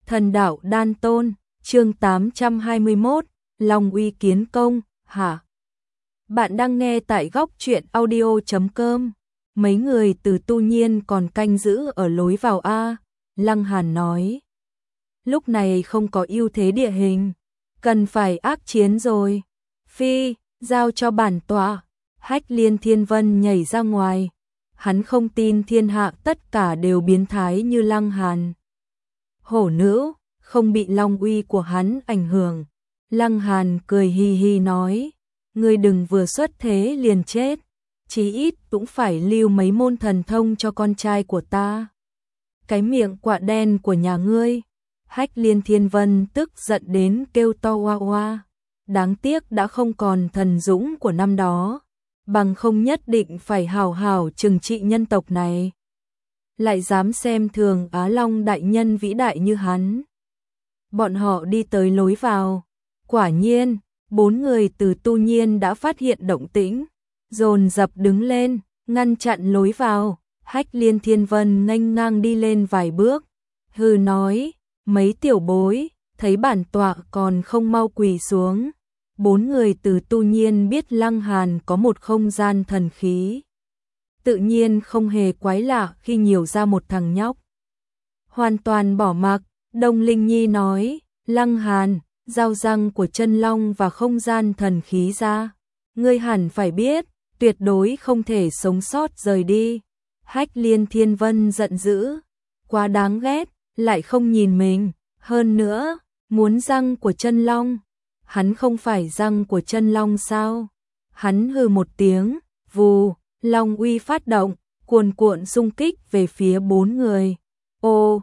Thần đạo đan tôn, chương 821, Long uy kiến công, hả? Bạn đang nghe tại góc truyện audio.com. Mấy người từ Tu Nhiên còn canh giữ ở lối vào A, Lăng Hàn nói. Lúc này không có ưu thế địa hình, cần phải ác chiến rồi. Phi, giao cho bản tọa. Hách Liên Thiên Vân nhảy ra ngoài. Hắn không tin thiên hạ tất cả đều biến thái như Lăng Hàn. Hổ nữ, không bị long uy của hắn ảnh hưởng. Lăng Hàn cười hi hi nói, ngươi đừng vừa xuất thế liền chết, chí ít cũng phải lưu mấy môn thần thông cho con trai của ta. Cái miệng quạ đen của nhà ngươi. Hách Liên Thiên Vân tức giận đến kêu to oa oa. Đáng tiếc đã không còn thần dũng của năm đó, bằng không nhất định phải hào hào trừng trị nhân tộc này. Lại dám xem thường Á Long đại nhân vĩ đại như hắn. Bọn họ đi tới lối vào. Quả nhiên, 4 người từ Tu Nhiên đã phát hiện động tĩnh, dồn dập đứng lên, ngăn chặn lối vào. Hách Liên Thiên Vân nghênh ngang đi lên vài bước, hừ nói, mấy tiểu bối, thấy bản tọa còn không mau quỳ xuống. 4 người từ Tu Nhiên biết Lăng Hàn có một không gian thần khí, tự nhiên không hề quái lạ khi nhiều ra một thằng nhóc. Hoàn toàn bỏ mặc, Đông Linh Nhi nói, Lăng Hàn, giao răng của chân long và không gian thần khí ra. Ngươi hẳn phải biết, tuyệt đối không thể sống sót rời đi. Hách Liên Thiên Vân giận dữ, quá đáng ghét, lại không nhìn mình, hơn nữa, muốn răng của chân long. Hắn không phải răng của chân long sao? Hắn hừ một tiếng, vù, long uy phát động, cuồn cuộn xung kích về phía 4 người. Ô,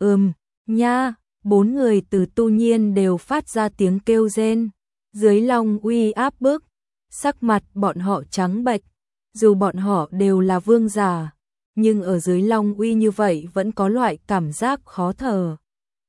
nha, 4 người từ Tu Nhiên đều phát ra tiếng kêu rên. Dưới long uy áp bức, sắc mặt bọn họ trắng bệch. Dù bọn họ đều là vương giả, nhưng ở dưới long uy như vậy vẫn có loại cảm giác khó thở.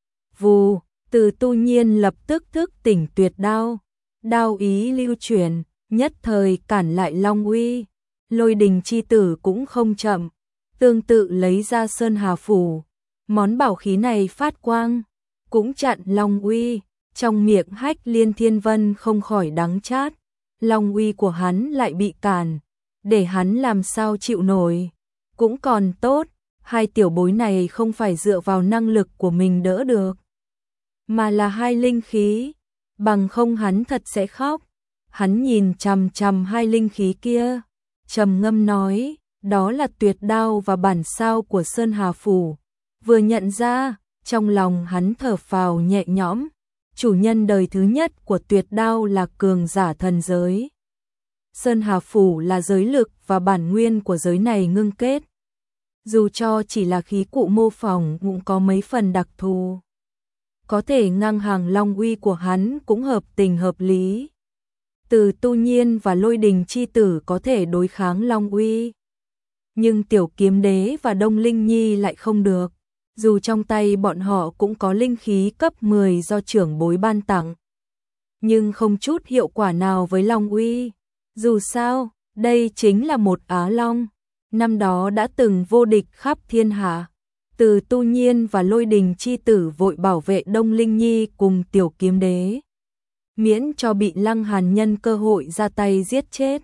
Vù, từ Tu Nhiên lập tức thức tỉnh tuyệt đao. Đao ý lưu chuyển, nhất thời cản lại long uy. Lôi đình chi tử cũng không chậm, tương tự lấy ra Sơn Hà Phủ. Món bảo khí này phát quang, cũng chặn long uy. Trong miệng Hách Liên Thiên Vân không khỏi đắng chát. Long uy của hắn lại bị cản, để hắn làm sao chịu nổi. Cũng còn tốt, hai tiểu bối này không phải dựa vào năng lực của mình đỡ được, mà là hai linh khí, bằng không hắn thật sẽ khóc. Hắn nhìn chằm chằm hai linh khí kia, trầm ngâm nói, đó là tuyệt đao và bản sao của Sơn Hà Phủ. Vừa nhận ra, trong lòng hắn thở phào nhẹ nhõm, chủ nhân đời thứ nhất của tuyệt đao là cường giả thần giới. Sơn Hà Phủ là giới lực và bản nguyên của giới này ngưng kết. Dù cho chỉ là khí cụ mô phỏng cũng có mấy phần đặc thù, có thể ngang hàng long uy của hắn cũng hợp tình hợp lý. Từ Tu Nhiên và Lôi Đình chi tử có thể đối kháng long uy, nhưng Tiểu Kiếm Đế và Đông Linh Nhi lại không được. Dù trong tay bọn họ cũng có linh khí cấp 10 do trưởng bối ban tặng, nhưng không chút hiệu quả nào với long uy. Dù sao, đây chính là một Á Long, năm đó đã từng vô địch khắp thiên hạ. Từ Tu Nhiên và Lôi Đình chi tử vội bảo vệ Đông Linh Nhi cùng Tiểu Kiếm Đế, miễn cho bị Lăng Hàn nhân cơ hội ra tay giết chết.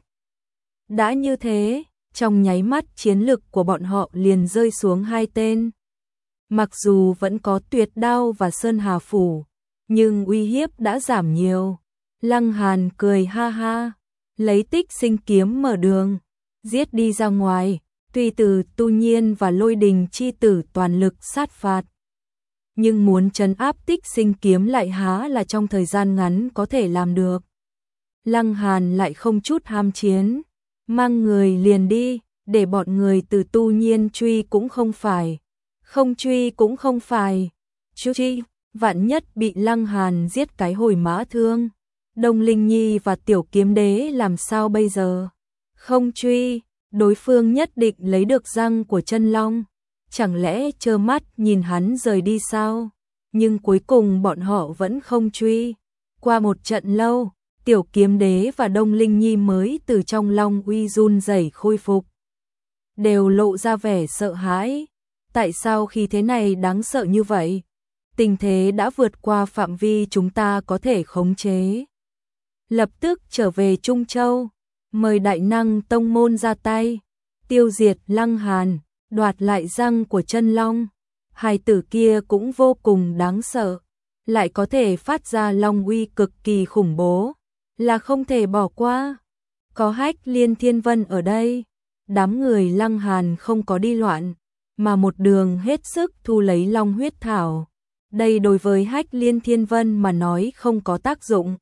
Đã như thế, trong nháy mắt chiến lực của bọn họ liền rơi xuống 2 tên. Mặc dù vẫn có tuyệt đao và Sơn Hà Phủ, nhưng uy hiếp đã giảm nhiều. Lăng Hàn cười ha ha, lấy Tích Sinh kiếm mở đường, giết đi ra ngoài. Tuy từ Tu Nhiên và Lôi Đình chi tử toàn lực sát phạt, nhưng muốn trấn áp Tích Sinh kiếm lại há là trong thời gian ngắn có thể làm được. Lăng Hàn lại không chút ham chiến, mang người liền đi, để bọn người từ Tu Nhiên truy cũng không phải, không truy cũng không phải. Truy, vạn nhất bị Lăng Hàn giết cái hồi mã thương, Đông Linh Nhi và Tiểu Kiếm Đế làm sao bây giờ? Không truy, đối phương nhất định lấy được răng của chân long, chẳng lẽ trơ mắt nhìn hắn rời đi sao? Nhưng cuối cùng bọn họ vẫn không truy. Qua một trận lâu, Tiểu Kiếm Đế và Đông Linh Nhi mới từ trong long uy run rẩy khôi phục, đều lộ ra vẻ sợ hãi. Tại sao khi thế này đáng sợ như vậy? tình thế đã vượt qua phạm vi chúng ta có thể khống chế. Lập tức trở về Trung Châu, mời đại năng tông môn ra tay, tiêu diệt Lăng Hàn, đoạt lại răng của chân long. Hài tử kia cũng vô cùng đáng sợ, lại có thể phát ra long uy cực kỳ khủng bố, là không thể bỏ qua. Có Hách Liên Thiên Vân ở đây, đám người Lăng Hàn không có đi loạn, mà một đường hết sức thu lấy long huyết thảo. Đây đối với Hách Liên Thiên Vân mà nói không có tác dụng.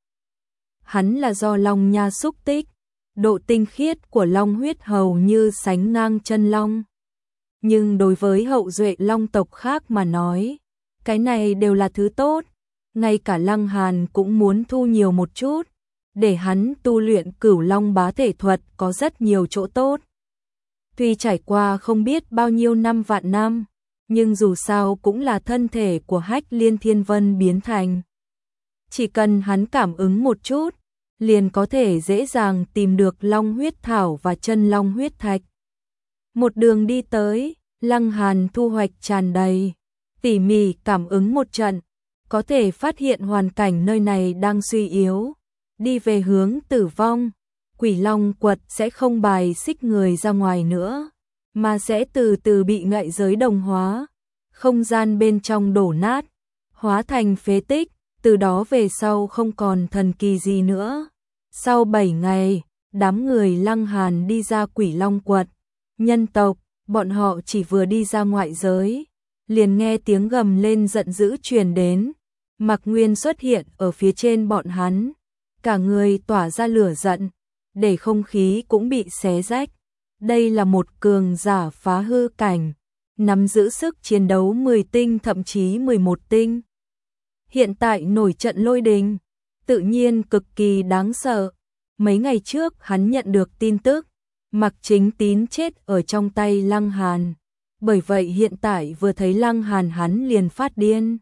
Hắn là do long nha xúc tích, độ tinh khiết của long huyết hầu như sánh ngang chân long. Nhưng đối với hậu duệ long tộc khác mà nói, cái này đều là thứ tốt. Ngay cả Lăng Hàn cũng muốn thu nhiều một chút, để hắn tu luyện Cửu Long bá thể thuật có rất nhiều chỗ tốt. Tuy trải qua không biết bao nhiêu năm vạn năm, nhưng dù sao cũng là thân thể của Hách Liên Thiên Vân biến thành. Chỉ cần hắn cảm ứng một chút, liền có thể dễ dàng tìm được long huyết thảo và chân long huyết thạch. Một đường đi tới, Lăng Hàn thu hoạch tràn đầy, tỉ mỉ cảm ứng một trận, có thể phát hiện hoàn cảnh nơi này đang suy yếu, đi về hướng tử vong. Quỷ Long quật sẽ không bài xích người ra ngoài nữa, mà sẽ từ từ bị ngại giới đồng hóa, không gian bên trong đổ nát, hóa thành phế tích, từ đó về sau không còn thần kỳ gì nữa. Sau 7 ngày, đám người Lăng Hàn đi ra Quỷ Long quật, nhân tộc, bọn họ chỉ vừa đi ra ngoại giới, liền nghe tiếng gầm lên giận dữ truyền đến. Mạc Nguyên xuất hiện ở phía trên bọn hắn, cả người tỏa ra lửa giận, để không khí cũng bị xé rách. Đây là một cường giả phá hư cảnh, nắm giữ sức chiến đấu 10 tinh thậm chí 11 tinh. Hiện tại nổi trận lôi đình, tự nhiên cực kỳ đáng sợ. Mấy ngày trước hắn nhận được tin tức, Mạc Chính Tín chết ở trong tay Lăng Hàn. Bởi vậy hiện tại vừa thấy Lăng Hàn hắn liền phát điên.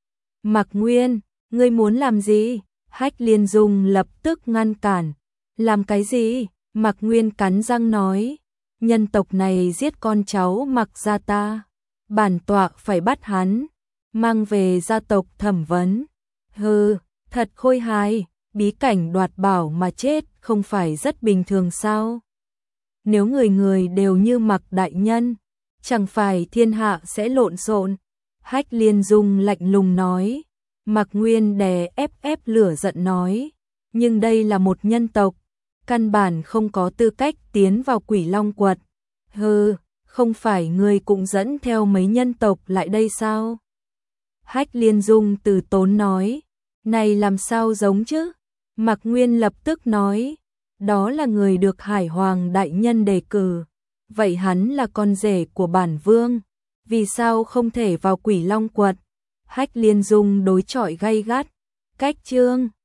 Mạc Nguyên, ngươi muốn làm gì? Hách Liên Dung lập tức ngăn cản. Làm cái gì? Mạc Nguyên cắn răng nói. Nhân tộc này giết con cháu Mạc gia ta. Bản tọa phải bắt hắn, mang về gia tộc thẩm vấn. Hừ, thật khôi hài, bí cảnh đoạt bảo mà chết không phải rất bình thường sao? Nếu người người đều như Mạc đại nhân, chẳng phải thiên hạ sẽ lộn xộn. Hách Liên Dung lạnh lùng nói. Mạc Nguyên đè ép lửa giận nói, nhưng đây là một nhân tộc, căn bản không có tư cách tiến vào Quỷ Long quật. Hừ, không phải ngươi cũng dẫn theo mấy nhân tộc lại đây sao? Hách Liên Dung từ tốn nói, này làm sao giống chứ? Mạc Nguyên lập tức nói, đó là người được Hải Hoàng đại nhân đề cử, vậy hắn là con rể của bản vương, vì sao không thể vào Quỷ Long quật? Hách Liên Dung đối chọi gay gắt. Cách chương